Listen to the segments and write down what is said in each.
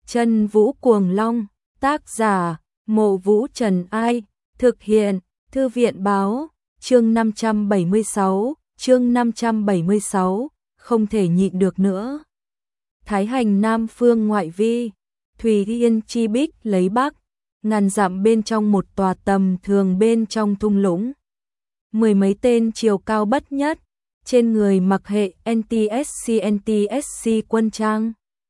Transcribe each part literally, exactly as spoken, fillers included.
Chân Vũ Cuồng Long, tác giả, Mộ Vũ Trần Ai, thực hiện, Thư viện Báo, chương năm trăm bảy mươi sáu, chương năm trăm bảy mươi sáu, không thể nhịn được nữa. Thái Hành Nam phương ngoại vi, Thùy Yên chi bích lấy bắc, ngàn dặm bên trong một tòa tầm thường bên trong thung lũng. Mười mấy tên chiều cao bất nhất, trên người mặc hệ en tê ét xê en tê ét xê quân trang.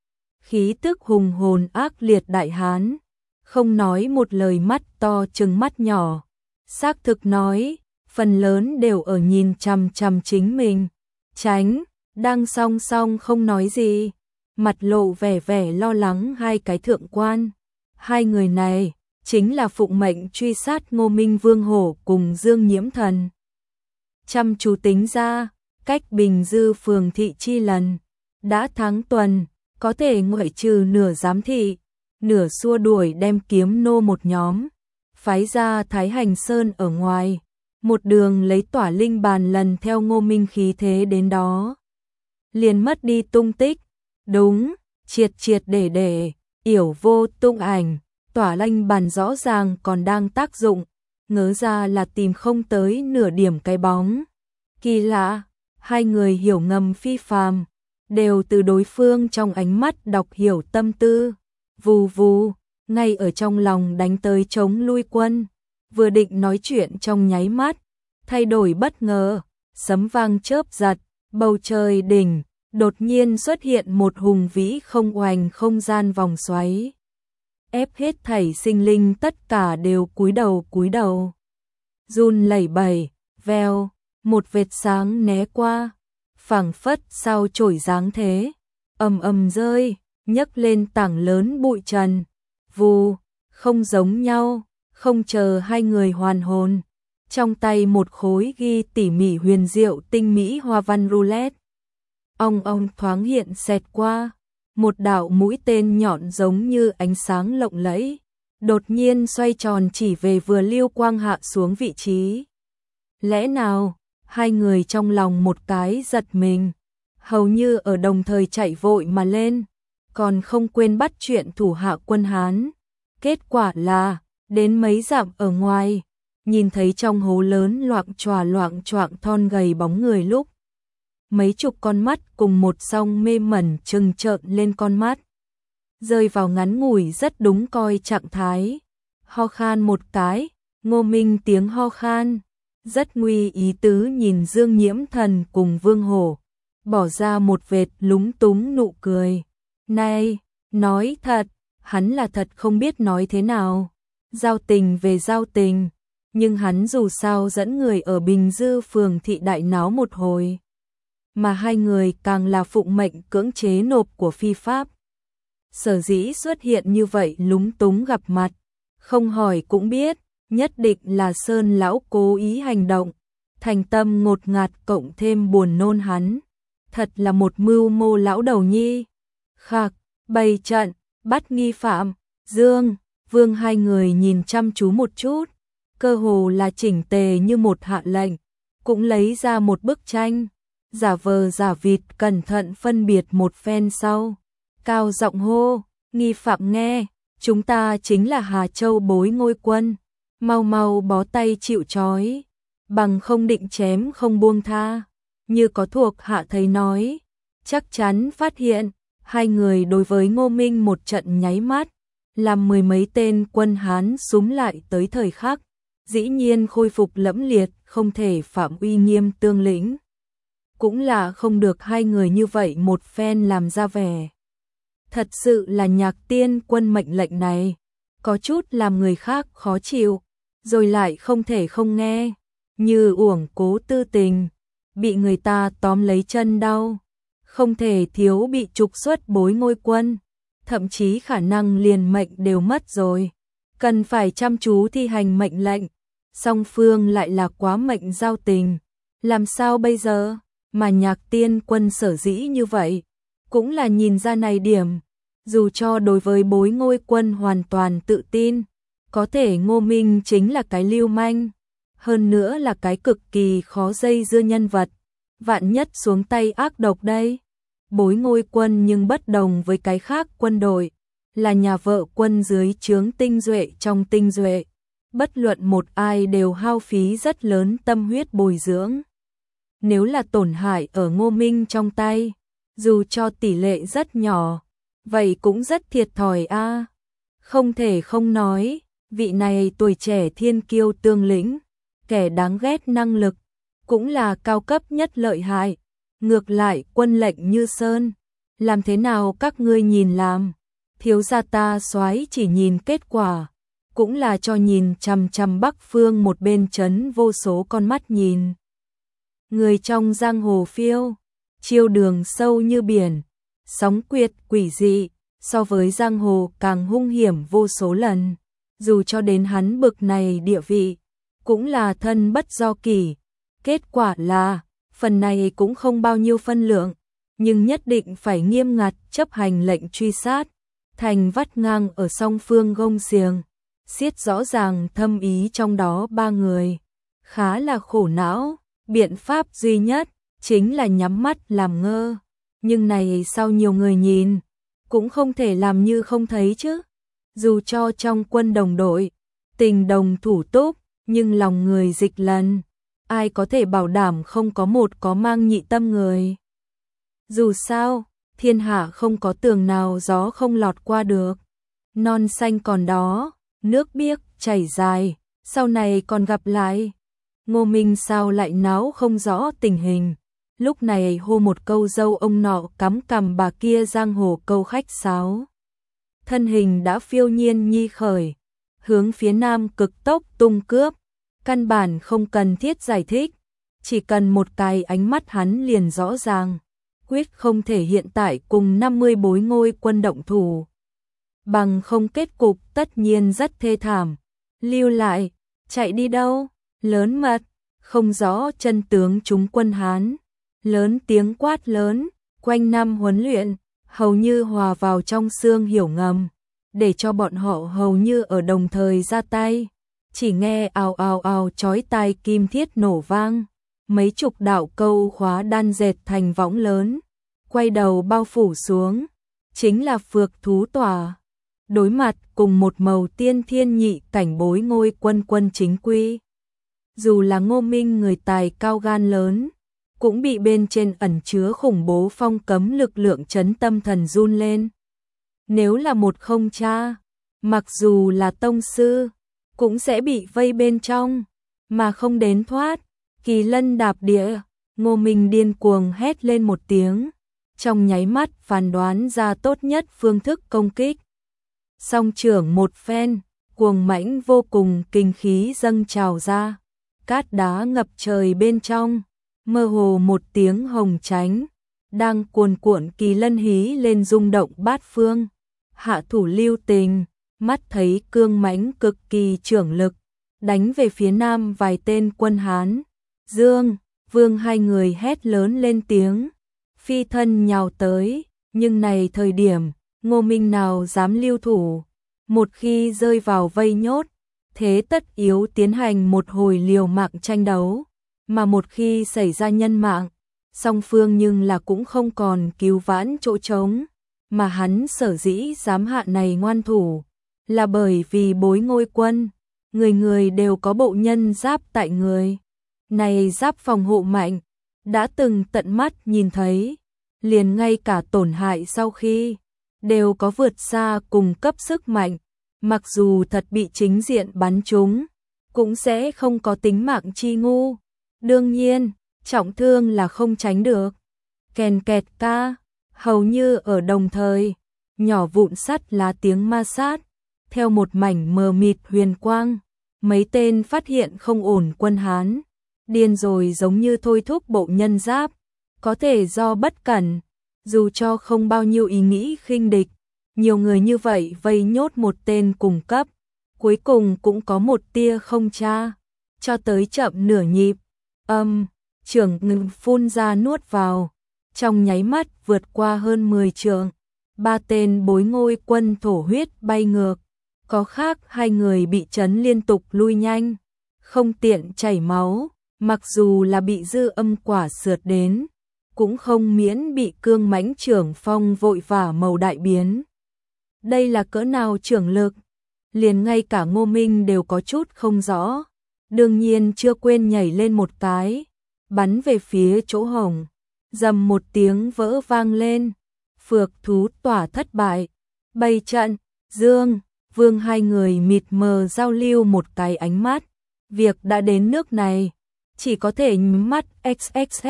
Khí tức hùng hồn ác liệt đại hán, không nói một lời, mắt to trừng mắt nhỏ. Xác thực nói, phần lớn đều ở nhìn chằm chằm chính mình. Tránh, đang song song không nói gì, mặt lộ vẻ vẻ lo lắng hai cái thượng quan. Hai người này chính là phụng mệnh truy sát Ngô Minh Vương Hổ cùng Dương Nhiễm Thần. Chăm chú tính ra, cách Bình Dư phường thị chi lần, đã tháng tuần, có thể ngoại trừ nửa giám thị, nửa xua đuổi đem kiếm nô một nhóm, phái ra Thái Hành Sơn ở ngoài, một đường lấy tỏa linh bàn lần theo Ngô Minh khí thế đến đó. Liền mất đi tung tích, đúng, triệt triệt để để, yểu vô tung ảnh, tỏa linh bàn rõ ràng còn đang tác dụng, ngớ ra là tìm không tới nửa điểm cái bóng. Kỳ lạ, hai người hiểu ngầm phi phàm, đều từ đối phương trong ánh mắt đọc hiểu tâm tư. Vù vù, ngay ở trong lòng đánh tới chống lui quân, vừa định nói chuyện trong nháy mắt, thay đổi bất ngờ, sấm vang chớp giật, bầu trời đỉnh, đột nhiên xuất hiện một hùng vĩ không oành không gian vòng xoáy. Ép hết thảy sinh linh tất cả đều cúi đầu cúi đầu. Run lẩy bẩy, veo, một vệt sáng né qua, phảng phất sao chổi dáng thế, ầm ầm rơi, nhấc lên tảng lớn bụi trần. Vù, không giống nhau, không chờ hai người hoàn hồn, trong tay một khối ghi tỉ mỉ huyền diệu tinh mỹ hoa văn roulette. Ong ong thoáng hiện xẹt qua, một đạo mũi tên nhọn giống như ánh sáng lộng lẫy, đột nhiên xoay tròn chỉ về vừa lưu quang hạ xuống vị trí. Lẽ nào, hai người trong lòng một cái giật mình, hầu như ở đồng thời chạy vội mà lên, còn không quên bắt chuyện thủ hạ quân Hán. Kết quả là, đến mấy dặm ở ngoài, nhìn thấy trong hố lớn loạng choạng loạng choạng thon gầy bóng người lúc. Mấy chục con mắt cùng một song mê mẩn trừng trợn lên con mắt. Rơi vào ngắn ngủi rất đúng coi trạng thái. Ho khan một cái, Ngô Minh tiếng ho khan. Rất nguy ý tứ nhìn Dương Nhiễm Thần cùng Vương Hổ. Bỏ ra một vệt lúng túng nụ cười. Này, nói thật, hắn là thật không biết nói thế nào. Giao tình về giao tình. Nhưng hắn dù sao dẫn người ở Bình Dư phường thị đại náo một hồi. Mà hai người càng là phụng mệnh cưỡng chế nộp của phi pháp. Sở dĩ xuất hiện như vậy lúng túng gặp mặt, không hỏi cũng biết, nhất định là Sơn lão cố ý hành động, thành tâm ngột ngạt cộng thêm buồn nôn hắn. Thật là một mưu mô lão đầu nhi. Khạc, bày trận, bắt nghi phạm, Dương, Vương hai người nhìn chăm chú một chút, cơ hồ là chỉnh tề như một hạ lệnh, cũng lấy ra một bức tranh. Giả vờ giả vịt cẩn thận phân biệt một phen sau, cao giọng hô, nghi phạm nghe, chúng ta chính là Hà Châu Bối Ngôi Quân, mau mau bó tay chịu trói, bằng không định chém không buông tha. Như có thuộc hạ thấy nói, chắc chắn phát hiện, hai người đối với Ngô Minh một trận nháy mắt, làm mười mấy tên quân Hán súm lại tới thời khắc, dĩ nhiên khôi phục lẫm liệt, không thể phạm uy nghiêm tương lĩnh. Cũng là không được hai người như vậy một phen làm ra vẻ. Thật sự là Nhạc Tiên Quân mệnh lệnh này, có chút làm người khác khó chịu, rồi lại không thể không nghe, như uổng cố tư tình, bị người ta tóm lấy chân đau, không thể thiếu bị trục xuất Bối Ngôi Quân, thậm chí khả năng liền mệnh đều mất rồi, cần phải chăm chú thi hành mệnh lệnh, song phương lại là quá mệnh giao tình, làm sao bây giờ? Mà Nhạc Tiên Quân sở dĩ như vậy, cũng là nhìn ra này điểm, dù cho đối với Bối Ngôi Quân hoàn toàn tự tin, có thể Ngô Minh chính là cái lưu manh, hơn nữa là cái cực kỳ khó dây dưa nhân vật, vạn nhất xuống tay ác độc đây. Bối Ngôi Quân nhưng bất đồng với cái khác quân đội, là nhà vợ quân dưới trướng tinh duệ trong tinh duệ, bất luận một ai đều hao phí rất lớn tâm huyết bồi dưỡng. Nếu là tổn hại ở Ngô Minh trong tay, dù cho tỷ lệ rất nhỏ, vậy cũng rất thiệt thòi a. Không thể không nói, vị này tuổi trẻ thiên kiêu tương lĩnh, kẻ đáng ghét năng lực, cũng là cao cấp nhất lợi hại. Ngược lại quân lệnh Như Sơn, làm thế nào các ngươi nhìn làm, thiếu gia ta soái chỉ nhìn kết quả, cũng là cho nhìn chằm chằm Bắc Phương một bên chấn vô số con mắt nhìn. Người trong giang hồ phiêu, chiêu đường sâu như biển, sóng quyệt quỷ dị, so với giang hồ càng hung hiểm vô số lần, dù cho đến hắn bực này địa vị, cũng là thân bất do kỷ. Kết quả là, phần này cũng không bao nhiêu phân lượng, nhưng nhất định phải nghiêm ngặt chấp hành lệnh truy sát, thành vắt ngang ở song phương gông xiềng, xiết rõ ràng thâm ý trong đó ba người. Khá là khổ não, biện pháp duy nhất, chính là nhắm mắt làm ngơ. Nhưng này sao nhiều người nhìn, cũng không thể làm như không thấy chứ. Dù cho trong quân đồng đội, tình đồng thủ túc, nhưng lòng người dịch lần, ai có thể bảo đảm không có một có mang nhị tâm người. Dù sao, thiên hạ không có tường nào gió không lọt qua được. Non xanh còn đó, nước biếc chảy dài, sau này còn gặp lại. Ngô Minh sao lại náo không rõ tình hình. Lúc này hô một câu dâu ông nọ cắm cằm bà kia giang hồ câu khách sáo. Thân hình đã phiêu nhiên nhi khởi, hướng phía nam cực tốc tung cướp. Căn bản không cần thiết giải thích, chỉ cần một cái ánh mắt hắn liền rõ ràng, quyết không thể hiện tại cùng năm mươi bối ngôi quân động thủ. Bằng không kết cục tất nhiên rất thê thảm. Lưu lại, chạy đi đâu? Lớn mật, không rõ chân tướng chúng quân Hán. Lớn tiếng quát lớn, quanh năm huấn luyện, hầu như hòa vào trong xương hiểu ngầm, để cho bọn họ hầu như ở đồng thời ra tay. Chỉ nghe ào ào ào chói tai kim thiết nổ vang, mấy chục đạo câu khóa đan dệt thành võng lớn, quay đầu bao phủ xuống, chính là phược thú tỏa. Đối mặt cùng một màu tiên thiên nhị cảnh bối ngôi quân quân chính quy. Dù là Ngô Minh người tài cao gan lớn, cũng bị bên trên ẩn chứa khủng bố phong cấm lực lượng chấn tâm thần run lên. Nếu là một không cha, mặc dù là tông sư, cũng sẽ bị vây bên trong, mà không đến thoát. Kỳ lân đạp địa, Ngô Minh điên cuồng hét lên một tiếng, trong nháy mắt phán đoán ra tốt nhất phương thức công kích. Song trưởng một phen, cuồng mãnh vô cùng kinh khí dâng trào ra, cát đá ngập trời bên trong, mơ hồ một tiếng hồng tránh, đang cuồn cuộn kỳ lân hí lên rung động bát phương. Hạ thủ lưu tình, mắt thấy cương mãnh cực kỳ trưởng lực, đánh về phía nam vài tên quân Hán. Dương, Vương hai người hét lớn lên tiếng, phi thân nhào tới, nhưng này thời điểm, Ngô Minh nào dám lưu thủ, một khi rơi vào vây nhốt, thế tất yếu tiến hành một hồi liều mạng tranh đấu, mà một khi xảy ra nhân mạng, song phương nhưng là cũng không còn cứu vãn chỗ trống, mà hắn sở dĩ dám hạ này ngoan thủ, là bởi vì bối ngôi quân, người người đều có bộ nhân giáp tại người. Này giáp phòng hộ mạnh, đã từng tận mắt nhìn thấy, liền ngay cả tổn hại sau khi, đều có vượt xa cùng cấp sức mạnh, mặc dù thật bị chính diện bắn trúng, cũng sẽ không có tính mạng chi ngu. Đương nhiên, trọng thương là không tránh được. Kèn kẹt ca, hầu như ở đồng thời, nhỏ vụn sắt lá tiếng ma sát, theo một mảnh mờ mịt huyền quang, mấy tên phát hiện không ổn quân Hán, điên rồi giống như thôi thúc bộ nhân giáp, có thể do bất cẩn, dù cho không bao nhiêu ý nghĩ khinh địch, nhiều người như vậy vây nhốt một tên cùng cấp, cuối cùng cũng có một tia không tra, cho tới chậm nửa nhịp, âm, trưởng ngừng phun ra nuốt vào, trong nháy mắt vượt qua hơn mười trượng, ba tên bối ngôi quân thổ huyết bay ngược, có khác hai người bị chấn liên tục lui nhanh, không tiện chảy máu, mặc dù là bị dư âm quả sượt đến, cũng không miễn bị cương mãnh trưởng phong vội vả màu đại biến. Đây là cỡ nào trưởng lực, liền ngay cả Ngô Minh đều có chút không rõ. Đương nhiên chưa quên nhảy lên một cái, bắn về phía chỗ hổng. Dầm một tiếng vỡ vang lên, phược thú tỏa thất bại. Bày trận, Dương, Vương hai người mịt mờ giao lưu một cái ánh mắt. Việc đã đến nước này, chỉ có thể nhắm mắt xxx.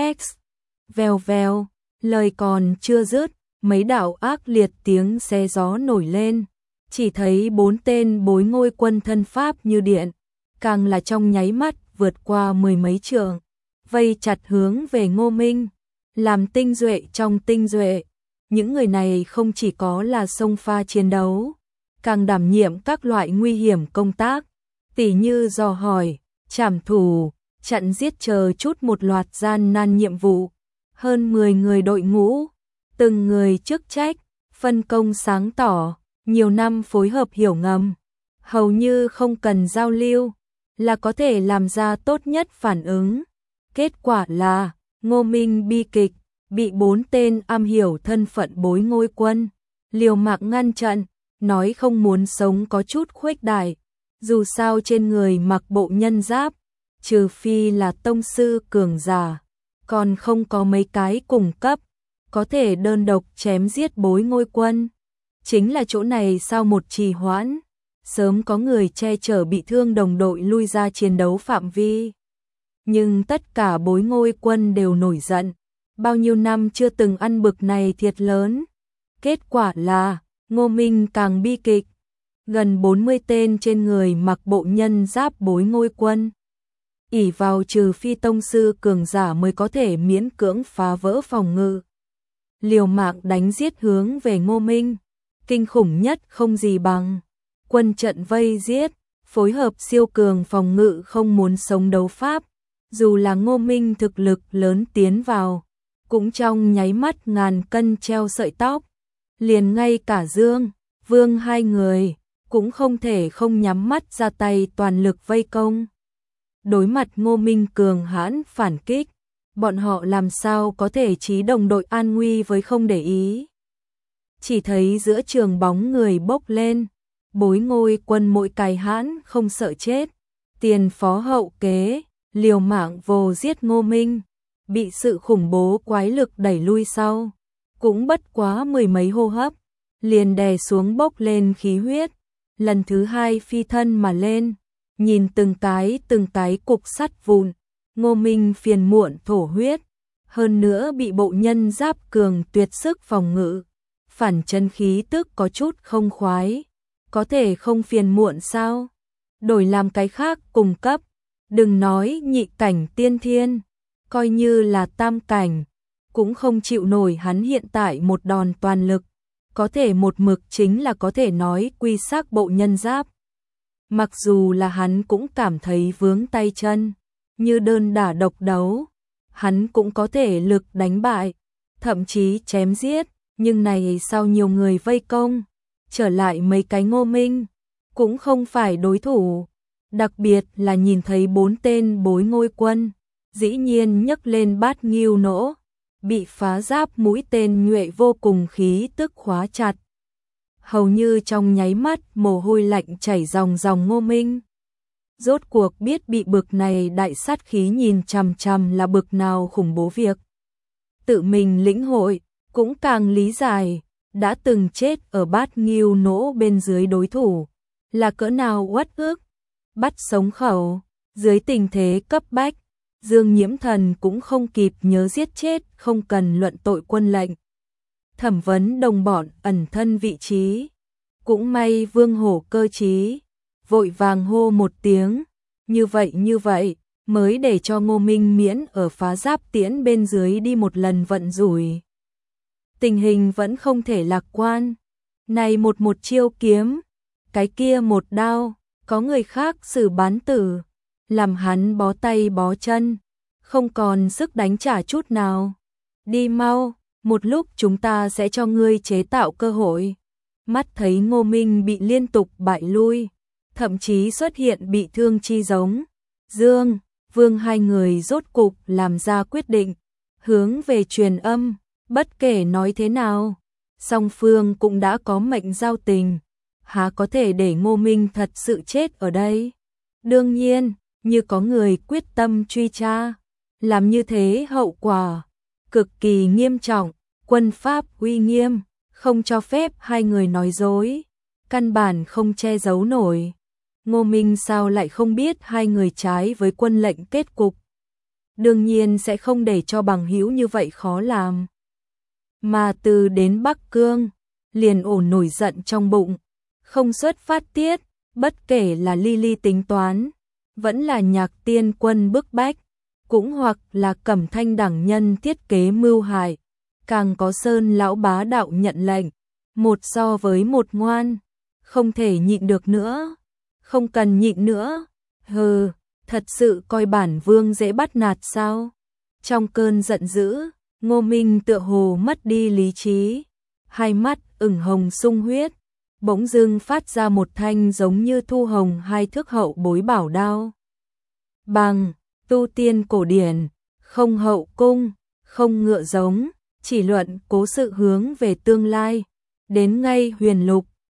Vèo vèo, lời còn chưa dứt, mấy đạo ác liệt tiếng xé gió nổi lên. Chỉ thấy bốn tên bối ngôi quân thân pháp như điện, càng là trong nháy mắt vượt qua mười mấy trượng, vây chặt hướng về Ngô Minh, làm tinh duệ trong tinh duệ. Những người này không chỉ có là xông pha chiến đấu, càng đảm nhiệm các loại nguy hiểm công tác, tỉ như dò hỏi, trảm thủ, chặn giết chờ chút một loạt gian nan nhiệm vụ. Hơn mười người đội ngũ, từng người chức trách, phân công sáng tỏ, nhiều năm phối hợp hiểu ngầm, hầu như không cần giao lưu, là có thể làm ra tốt nhất phản ứng. Kết quả là, Ngô Minh bi kịch, bị bốn tên am hiểu thân phận bối ngôi quân, liều mạng ngăn chặn, nói không muốn sống có chút khuếch đại. Dù sao trên người mặc bộ nhân giáp, trừ phi là tông sư cường giả, còn không có mấy cái cùng cấp, có thể đơn độc chém giết bối ngôi quân. Chính là chỗ này sau một trì hoãn, sớm có người che chở bị thương đồng đội lui ra chiến đấu phạm vi. Nhưng tất cả bối ngôi quân đều nổi giận, bao nhiêu năm chưa từng ăn bực này thiệt lớn. Kết quả là, Ngô Minh càng bi kịch, gần bốn mươi tên trên người mặc bộ nhân giáp bối ngôi quân. Ỷ vào trừ phi tông sư cường giả mới có thể miễn cưỡng phá vỡ phòng ngự. Liều mạng đánh giết hướng về Ngô Minh, kinh khủng nhất không gì bằng. Quân trận vây giết, phối hợp siêu cường phòng ngự không muốn sống đấu pháp. Dù là Ngô Minh thực lực lớn tiến vào, cũng trong nháy mắt ngàn cân treo sợi tóc. Liền ngay cả Dương, Vương hai người, cũng không thể không nhắm mắt ra tay toàn lực vây công. Đối mặt Ngô Minh cường hãn phản kích, bọn họ làm sao có thể trí đồng đội an nguy với không để ý. Chỉ thấy giữa trường bóng người bốc lên, bối ngôi quân mỗi cái hãn không sợ chết, tiền phó hậu kế, liều mạng vồ giết Ngô Minh, bị sự khủng bố quái lực đẩy lui sau, cũng bất quá mười mấy hô hấp, liền đè xuống bốc lên khí huyết, lần thứ hai phi thân mà lên, nhìn từng cái từng cái cục sắt vụn, Ngô Minh phiền muộn thổ huyết, hơn nữa bị bộ nhân giáp cường tuyệt sức phòng ngự, phản chân khí tức có chút không khoái, có thể không phiền muộn sao? Đổi làm cái khác cùng cấp, đừng nói nhị cảnh tiên thiên, coi như là tam cảnh, cũng không chịu nổi hắn hiện tại một đòn toàn lực, có thể một mực chính là có thể nói quy xác bộ nhân giáp. Mặc dù là hắn cũng cảm thấy vướng tay chân, như đơn đả độc đấu, hắn cũng có thể lực đánh bại, thậm chí chém giết, nhưng này sau nhiều người vây công, trở lại mấy cái Ngô Minh, cũng không phải đối thủ, đặc biệt là nhìn thấy bốn tên bối ngôi quân, dĩ nhiên nhấc lên bát nghiêu nỗ, bị phá giáp mũi tên nhuệ vô cùng khí tức khóa chặt. Hầu như trong nháy mắt mồ hôi lạnh chảy ròng ròng Ngô Minh. Rốt cuộc biết bị bực này đại sát khí nhìn chằm chằm là bực nào khủng bố việc. Tự mình lĩnh hội, cũng càng lý giải, đã từng chết ở bát nghiêu nỗ bên dưới đối thủ, là cỡ nào uất ức, bắt sống khẩu, dưới tình thế cấp bách, Dương Nhiễm Thần cũng không kịp nhớ giết chết không cần luận tội quân lệnh. Thẩm vấn đồng bọn ẩn thân vị trí, cũng may Vương Hổ cơ trí, vội vàng hô một tiếng, như vậy như vậy, mới để cho Ngô Minh miễn ở phá giáp tiễn bên dưới đi một lần vận rủi. Tình hình vẫn không thể lạc quan, này một một chiêu kiếm, cái kia một đao, có người khác xử bán tử, làm hắn bó tay bó chân, không còn sức đánh trả chút nào. Đi mau, một lúc chúng ta sẽ cho ngươi chế tạo cơ hội. Mắt thấy Ngô Minh bị liên tục bại lui, thậm chí xuất hiện bị thương chi giống. Dương, Vương hai người rốt cục làm ra quyết định, hướng về truyền âm, bất kể nói thế nào, song phương cũng đã có mệnh giao tình, há có thể để Ngô Minh thật sự chết ở đây. Đương nhiên, như có người quyết tâm truy tra, làm như thế hậu quả cực kỳ nghiêm trọng, quân pháp uy nghiêm, không cho phép hai người nói dối, căn bản không che giấu nổi. Ngô Minh sao lại không biết hai người trái với quân lệnh kết cục. Đương nhiên sẽ không để cho bằng hữu như vậy khó làm. Mà từ đến Bắc Cương, liền ổn nổi giận trong bụng, không xuất phát tiết, bất kể là Ly tính toán, vẫn là Nhạc Tiên Quân bức bách, cũng hoặc là Cẩm Thanh đẳng nhân thiết kế mưu hại, càng có Sơn lão bá đạo nhận lệnh, một so với một ngoan, không thể nhịn được nữa, không cần nhịn nữa, hừ, thật sự coi bản vương dễ bắt nạt sao? Trong cơn giận dữ, Ngô Minh tựa hồ mất đi lý trí, hai mắt ửng hồng sung huyết, bỗng dưng phát ra một thanh giống như thu hồng hai thước hậu bối bảo đao. Bằng, tu tiên cổ điển, không hậu cung, không ngựa giống, chỉ luận cố sự hướng về tương lai, đến ngay huyền lục,